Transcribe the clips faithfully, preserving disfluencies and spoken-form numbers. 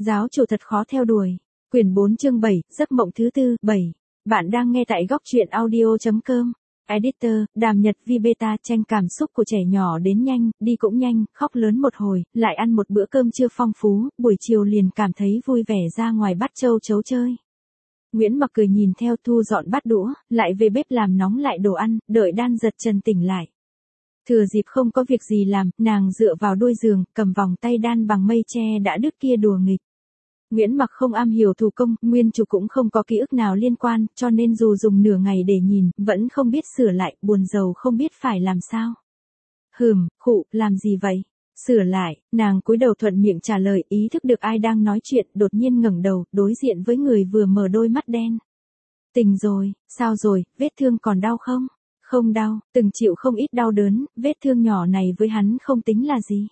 Giáo chủ thật khó theo đuổi. Quyển bốn chương bảy, giấc mộng thứ tư, bảy. Bạn đang nghe tại góc truyện audio chấm com. Editor, Đàm Nhật Vi beta. Tranh cảm xúc của trẻ nhỏ đến nhanh, đi cũng nhanh, khóc lớn một hồi, lại ăn một bữa cơm trưa phong phú, buổi chiều liền cảm thấy vui vẻ ra ngoài bắt châu chấu chơi. Nguyễn Mặc cười nhìn theo thu dọn bát đũa, lại về bếp làm nóng lại đồ ăn, đợi Đan Giật Trần tỉnh lại. Thừa dịp không có việc gì làm, nàng dựa vào đuôi giường, cầm vòng tay đan bằng mây tre đã đứt kia đùa nghịch. Nguyễn Mặc không am hiểu thủ công, nguyên chủ cũng không có ký ức nào liên quan, cho nên dù dùng nửa ngày để nhìn, vẫn không biết sửa lại, buồn rầu không biết phải làm sao. Hừm, khụ, làm gì vậy? Sửa lại, nàng cúi đầu thuận miệng trả lời, ý thức được ai đang nói chuyện, đột nhiên ngẩng đầu, đối diện với người vừa mở đôi mắt đen. Tỉnh rồi, sao rồi, vết thương còn đau không? Không đau, từng chịu không ít đau đớn, vết thương nhỏ này với hắn không tính là gì.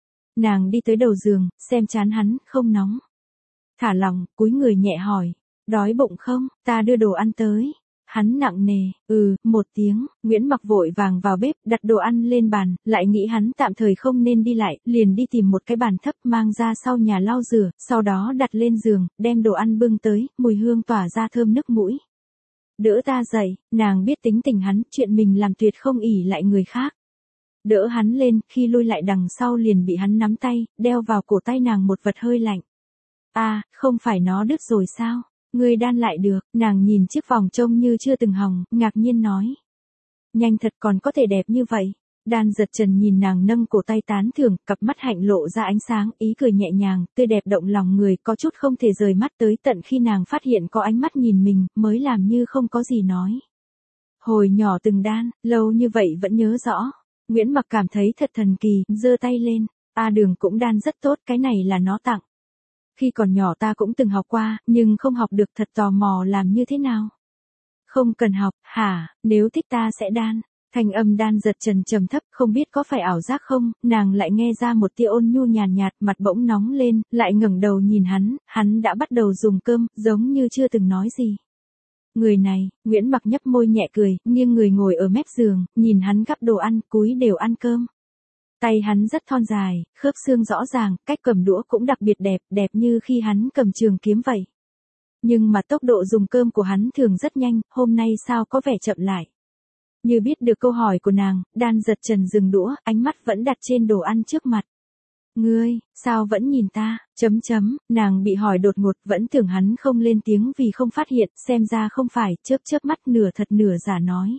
Nàng đi tới đầu giường, xem trán hắn, không nóng. Thả lỏng, cúi người nhẹ hỏi, đói bụng không, ta đưa đồ ăn tới. Hắn nặng nề, ừ, một tiếng, Nguyễn Mặc vội vàng vào bếp, đặt đồ ăn lên bàn, lại nghĩ hắn tạm thời không nên đi lại, liền đi tìm một cái bàn thấp mang ra sau nhà lau rửa, sau đó đặt lên giường, đem đồ ăn bưng tới, mùi hương tỏa ra thơm nức mũi. Đỡ ta dậy, nàng biết tính tình hắn, chuyện mình làm tuyệt không ỷ lại người khác. Đỡ hắn lên, khi lui lại đằng sau liền bị hắn nắm tay, đeo vào cổ tay nàng một vật hơi lạnh. À, không phải nó đứt rồi sao? Ngươi đan lại được, nàng nhìn chiếc vòng trông như chưa từng hỏng, ngạc nhiên nói. Nhanh thật còn có thể đẹp như vậy. Đan Giật Trần nhìn nàng nâng cổ tay tán thưởng, cặp mắt hạnh lộ ra ánh sáng, ý cười nhẹ nhàng, tươi đẹp động lòng người, có chút không thể rời mắt tới tận khi nàng phát hiện có ánh mắt nhìn mình, mới làm như không có gì nói. Hồi nhỏ từng đan, lâu như vậy vẫn nhớ rõ. Nguyễn Mặc cảm thấy thật thần kỳ, giơ tay lên. A Đường cũng đan rất tốt, cái này là nó tặng. Khi còn nhỏ ta cũng từng học qua, nhưng không học được, thật tò mò làm như thế nào. Không cần học, hả, nếu thích ta sẽ đan. Thanh âm Đan Giật Trần trầm thấp, không biết có phải ảo giác không, nàng lại nghe ra một tia ôn nhu nhàn nhạt, mặt bỗng nóng lên, lại ngẩng đầu nhìn hắn, hắn đã bắt đầu dùng cơm, giống như chưa từng nói gì. Người này, Nguyễn Mặc nhấp môi nhẹ cười, nghiêng người ngồi ở mép giường, nhìn hắn gắp đồ ăn, cúi đều ăn cơm. Tay hắn rất thon dài, khớp xương rõ ràng, cách cầm đũa cũng đặc biệt đẹp, đẹp như khi hắn cầm trường kiếm vậy. Nhưng mà tốc độ dùng cơm của hắn thường rất nhanh, hôm nay sao có vẻ chậm lại. Như biết được câu hỏi của nàng, Đan Giật Trần dừng đũa, ánh mắt vẫn đặt trên đồ ăn trước mặt. Ngươi, sao vẫn nhìn ta, chấm chấm, nàng bị hỏi đột ngột, vẫn tưởng hắn không lên tiếng vì không phát hiện, xem ra không phải, chớp chớp mắt nửa thật nửa giả nói.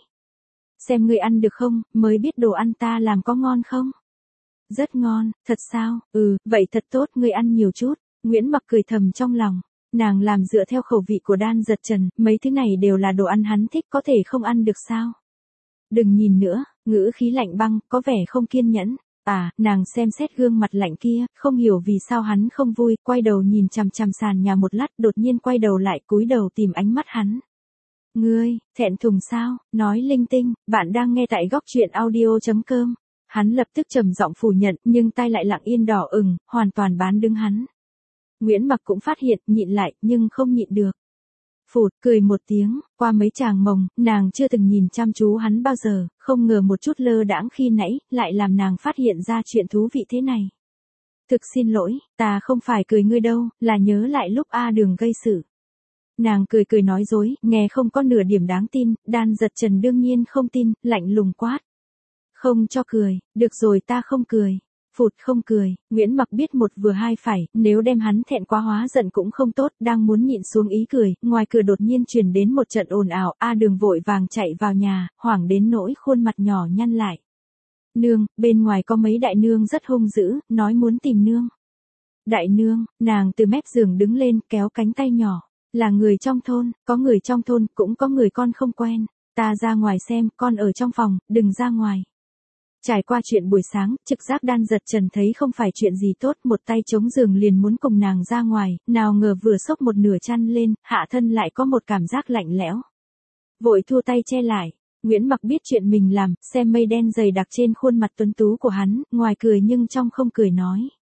Xem ngươi ăn được không, mới biết đồ ăn ta làm có ngon không? Rất ngon, thật sao, ừ, vậy thật tốt, ngươi ăn nhiều chút. Nguyễn Mặc cười thầm trong lòng, nàng làm dựa theo khẩu vị của Đan Giật Trần, mấy thứ này đều là đồ ăn hắn thích, có thể không ăn được sao? Đừng nhìn nữa, ngữ khí lạnh băng, có vẻ không kiên nhẫn. À, nàng xem xét gương mặt lạnh kia, không hiểu vì sao hắn không vui, quay đầu nhìn chằm chằm sàn nhà một lát, đột nhiên quay đầu lại, cúi đầu tìm ánh mắt hắn. Ngươi, thẹn thùng sao, nói linh tinh, bạn đang nghe tại góc truyện audio chấm com. Hắn lập tức trầm giọng phủ nhận, nhưng tay lại lặng yên đỏ ửng, hoàn toàn bán đứng hắn. Nguyễn Mặc cũng phát hiện, nhịn lại, nhưng không nhịn được. Phụt, cười một tiếng, qua mấy tràng mồng, nàng chưa từng nhìn chăm chú hắn bao giờ, không ngờ một chút lơ đãng khi nãy, lại làm nàng phát hiện ra chuyện thú vị thế này. Thực xin lỗi, ta không phải cười ngươi đâu, là nhớ lại lúc A Đường gây sự. Nàng cười cười nói dối, nghe không có nửa điểm đáng tin, Đan Giật Trần đương nhiên không tin, lạnh lùng quát. Không cho cười, được rồi ta không cười. Phụt không cười, Nguyễn Mặc biết một vừa hai phải, nếu đem hắn thẹn quá hóa giận cũng không tốt, đang muốn nhịn xuống ý cười, ngoài cửa đột nhiên truyền đến một trận ồn ào, A Đường vội vàng chạy vào nhà, hoảng đến nỗi khuôn mặt nhỏ nhăn lại. Nương, bên ngoài có mấy đại nương rất hung dữ, nói muốn tìm nương. Đại nương, nàng từ mép giường đứng lên, kéo cánh tay nhỏ, là người trong thôn, có người trong thôn, cũng có người con không quen, ta ra ngoài xem, con ở trong phòng, đừng ra ngoài. Trải qua chuyện buổi sáng, trực giác Đan Giật Trần thấy không phải chuyện gì tốt, một tay chống giường liền muốn cùng nàng ra ngoài, nào ngờ vừa xốc một nửa chăn lên, hạ thân lại có một cảm giác lạnh lẽo. Vội thua tay che lại, Nguyễn Mặc biết chuyện mình làm, xem mây đen dày đặc trên khuôn mặt tuấn tú của hắn, ngoài cười nhưng trong không cười nói.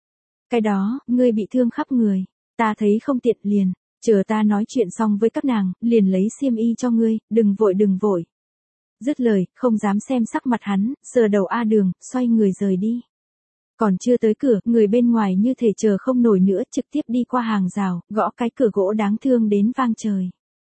Cái đó, ngươi bị thương khắp người, ta thấy không tiện liền, chờ ta nói chuyện xong với các nàng, liền lấy xiêm y cho ngươi, đừng vội đừng vội. Dứt lời, không dám xem sắc mặt hắn, sờ đầu A Đường, xoay người rời đi. Còn chưa tới cửa, người bên ngoài như thể chờ không nổi nữa trực tiếp đi qua hàng rào, gõ cái cửa gỗ đáng thương đến vang trời.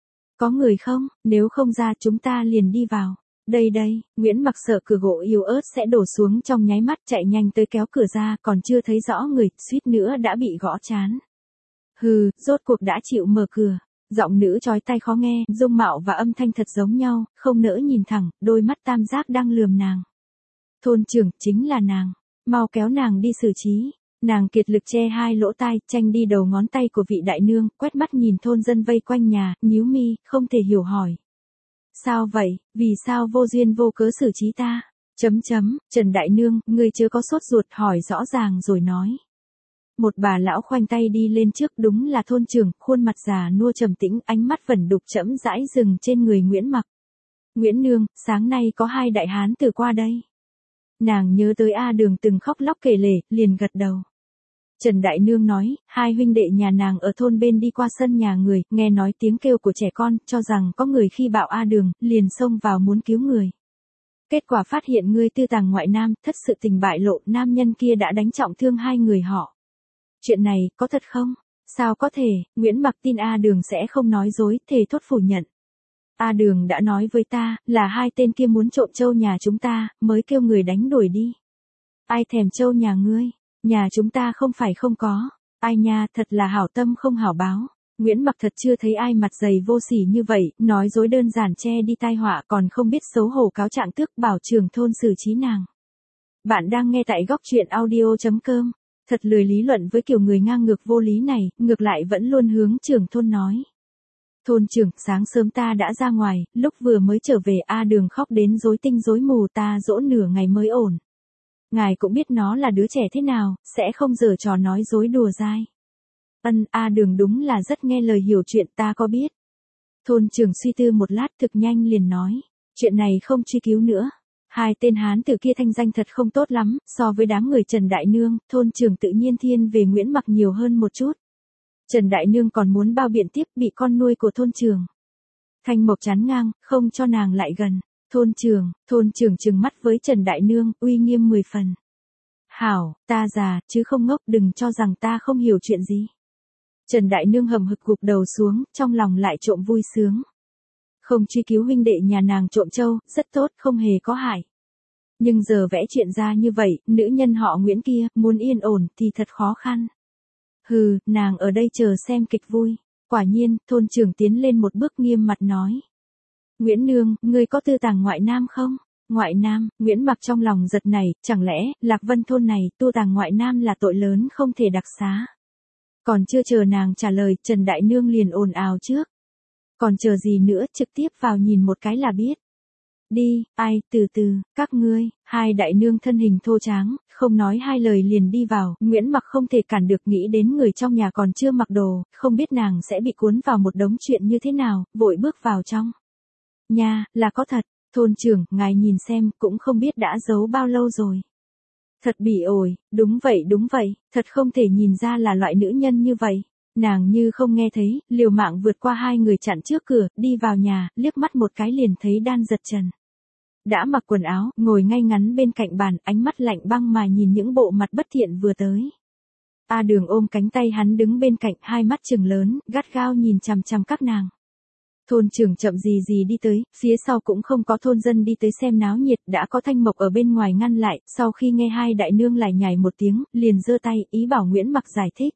Có người không? Nếu không ra chúng ta liền đi vào. Đây đây, Nguyễn Mặc sợ cửa gỗ yếu ớt sẽ đổ xuống trong nháy mắt chạy nhanh tới kéo cửa ra, còn chưa thấy rõ người, suýt nữa đã bị gõ chán. Hừ, rốt cuộc đã chịu mở cửa. Giọng nữ chói tai khó nghe, dung mạo và âm thanh thật giống nhau, không nỡ nhìn thẳng, đôi mắt tam giác đang lườm nàng. Thôn trưởng, chính là nàng. Mau kéo nàng đi xử trí. Nàng kiệt lực che hai lỗ tai, tranh đi đầu ngón tay của vị đại nương, quét mắt nhìn thôn dân vây quanh nhà, nhíu mi, không thể hiểu hỏi. Sao vậy, vì sao vô duyên vô cớ xử trí ta? Chấm chấm, Trần Đại Nương, ngươi chưa có sốt ruột, hỏi rõ ràng rồi nói. Một bà lão khoanh tay đi lên trước, đúng là thôn trưởng, khuôn mặt già nua trầm tĩnh, ánh mắt vẩn đục chẫm rãi dừng trên người Nguyễn Mặc. Nguyễn Nương, sáng nay có hai đại hán từ qua đây. Nàng nhớ tới A Đường từng khóc lóc kể lể, liền gật đầu. Trần Đại Nương nói, hai huynh đệ nhà nàng ở thôn bên đi qua sân nhà người, nghe nói tiếng kêu của trẻ con, cho rằng có người khi bạo A Đường, liền xông vào muốn cứu người. Kết quả phát hiện ngươi tư tàng ngoại nam, thất sự tình bại lộ, nam nhân kia đã đánh trọng thương hai người họ. Chuyện này, có thật không? Sao có thể, Nguyễn Mặc tin A Đường sẽ không nói dối, thề thốt phủ nhận. A Đường đã nói với ta, là hai tên kia muốn trộm trâu nhà chúng ta, mới kêu người đánh đuổi đi. Ai thèm trâu nhà ngươi? Nhà chúng ta không phải không có. Ai nha, thật là hảo tâm không hảo báo. Nguyễn Mặc thật chưa thấy ai mặt dày vô sỉ như vậy, nói dối đơn giản che đi tai họa, còn không biết xấu hổ cáo trạng tước bảo trưởng thôn xử trí nàng. Bạn đang nghe tại góc truyện audio chấm com. Thật lười lý luận với kiểu người ngang ngược vô lý này, ngược lại vẫn luôn hướng trưởng thôn nói. Thôn trưởng, sáng sớm ta đã ra ngoài, lúc vừa mới trở về A Đường khóc đến rối tinh rối mù, ta dỗ nửa ngày mới ổn. Ngài cũng biết nó là đứa trẻ thế nào, sẽ không giở trò nói dối đùa dai. Ân, A Đường đúng là rất nghe lời hiểu chuyện, ta có biết. Thôn trưởng suy tư một lát thực nhanh liền nói. Chuyện này không truy cứu nữa. Hai tên hán tử kia thanh danh thật không tốt lắm, so với đám người Trần Đại Nương, thôn trưởng tự nhiên thiên về Nguyễn Mặc nhiều hơn một chút. Trần Đại Nương còn muốn bao biện tiếp, bị con nuôi của thôn trưởng Thanh Mộc chán ngang, không cho nàng lại gần. Thôn trưởng, thôn trưởng trừng mắt với Trần Đại Nương, uy nghiêm mười phần. Hảo, ta già, chứ không ngốc, đừng cho rằng ta không hiểu chuyện gì. Trần Đại Nương hầm hực gục đầu xuống, trong lòng lại trộm vui sướng. Không truy cứu huynh đệ nhà nàng trộm trâu, rất tốt, không hề có hại. Nhưng giờ vẽ chuyện ra như vậy, nữ nhân họ Nguyễn kia, muốn yên ổn thì thật khó khăn. Hừ, nàng ở đây chờ xem kịch vui. Quả nhiên, thôn trưởng tiến lên một bước nghiêm mặt nói. Nguyễn Nương, ngươi có tư tàng ngoại nam không? Ngoại nam, Nguyễn Mặc trong lòng giật này, chẳng lẽ, Lạc Vân thôn này, tu tàng ngoại nam là tội lớn không thể đặc xá. Còn chưa chờ nàng trả lời, Trần Đại Nương liền ồn ào trước. Còn chờ gì nữa, trực tiếp vào nhìn một cái là biết. Đi, ai, từ từ, các ngươi, hai đại nương thân hình thô tráng, không nói hai lời liền đi vào, Nguyễn Mặc không thể cản được, nghĩ đến người trong nhà còn chưa mặc đồ, không biết nàng sẽ bị cuốn vào một đống chuyện như thế nào, vội bước vào trong. Nha, là có thật, thôn trưởng, ngài nhìn xem, cũng không biết đã giấu bao lâu rồi. Thật bỉ ổi, đúng vậy đúng vậy, thật không thể nhìn ra là loại nữ nhân như vậy. Nàng như không nghe thấy, liều mạng vượt qua hai người chặn trước cửa, đi vào nhà, liếc mắt một cái liền thấy Đan Giật Trần. Đã mặc quần áo, ngồi ngay ngắn bên cạnh bàn, ánh mắt lạnh băng mà nhìn những bộ mặt bất thiện vừa tới. A Đường ôm cánh tay hắn đứng bên cạnh, hai mắt trừng lớn, gắt gao nhìn chằm chằm các nàng. Thôn trưởng chậm gì gì đi tới, phía sau cũng không có thôn dân đi tới xem náo nhiệt, đã có Thanh Mộc ở bên ngoài ngăn lại, sau khi nghe hai đại nương lại nhảy một tiếng, liền giơ tay, ý bảo Nguyễn Mặc giải thích.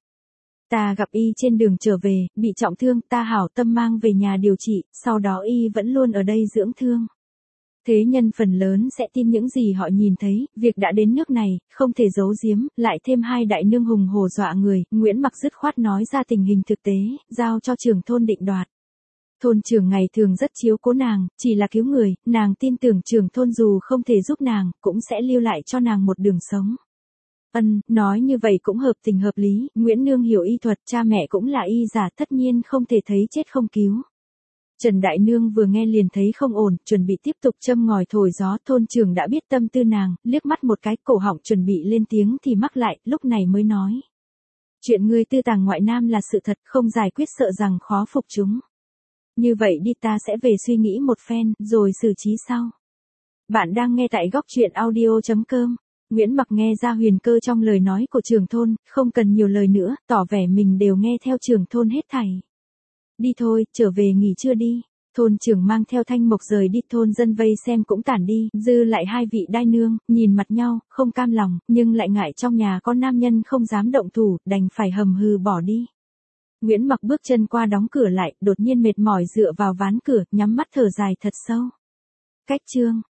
Ta gặp y trên đường trở về, bị trọng thương, ta hảo tâm mang về nhà điều trị, sau đó y vẫn luôn ở đây dưỡng thương. Thế nhân phần lớn sẽ tin những gì họ nhìn thấy, việc đã đến nước này, không thể giấu giếm, lại thêm hai đại nương hùng hổ dọa người, Nguyễn Mặc dứt khoát nói ra tình hình thực tế, giao cho trưởng thôn định đoạt. Thôn trưởng ngày thường rất chiếu cố nàng, chỉ là cứu người, nàng tin tưởng trưởng thôn dù không thể giúp nàng, cũng sẽ lưu lại cho nàng một đường sống. Ân, nói như vậy cũng hợp tình hợp lý, Nguyễn Nương hiểu y thuật, cha mẹ cũng là y giả, tất nhiên không thể thấy chết không cứu. Trần Đại Nương vừa nghe liền thấy không ổn, chuẩn bị tiếp tục châm ngòi thổi gió, thôn trưởng đã biết tâm tư nàng, liếc mắt một cái, cổ họng chuẩn bị lên tiếng thì mắc lại, lúc này mới nói. Chuyện ngươi tư tàng ngoại nam là sự thật, không giải quyết sợ rằng khó phục chúng. Như vậy đi, ta sẽ về suy nghĩ một phen, rồi xử trí sau. Bạn đang nghe tại góc truyện audio chấm com. Nguyễn Mặc nghe ra huyền cơ trong lời nói của trưởng thôn, không cần nhiều lời nữa, tỏ vẻ mình đều nghe theo trưởng thôn hết thảy. Đi thôi, trở về nghỉ trưa đi. Thôn trưởng mang theo Thanh Mộc rời đi, thôn dân vây xem cũng tản đi, dư lại hai vị đai nương, nhìn mặt nhau, không cam lòng, nhưng lại ngại trong nhà có nam nhân không dám động thủ, đành phải hầm hừ bỏ đi. Nguyễn Mặc bước chân qua đóng cửa lại, đột nhiên mệt mỏi dựa vào ván cửa, nhắm mắt thở dài thật sâu. Cách chương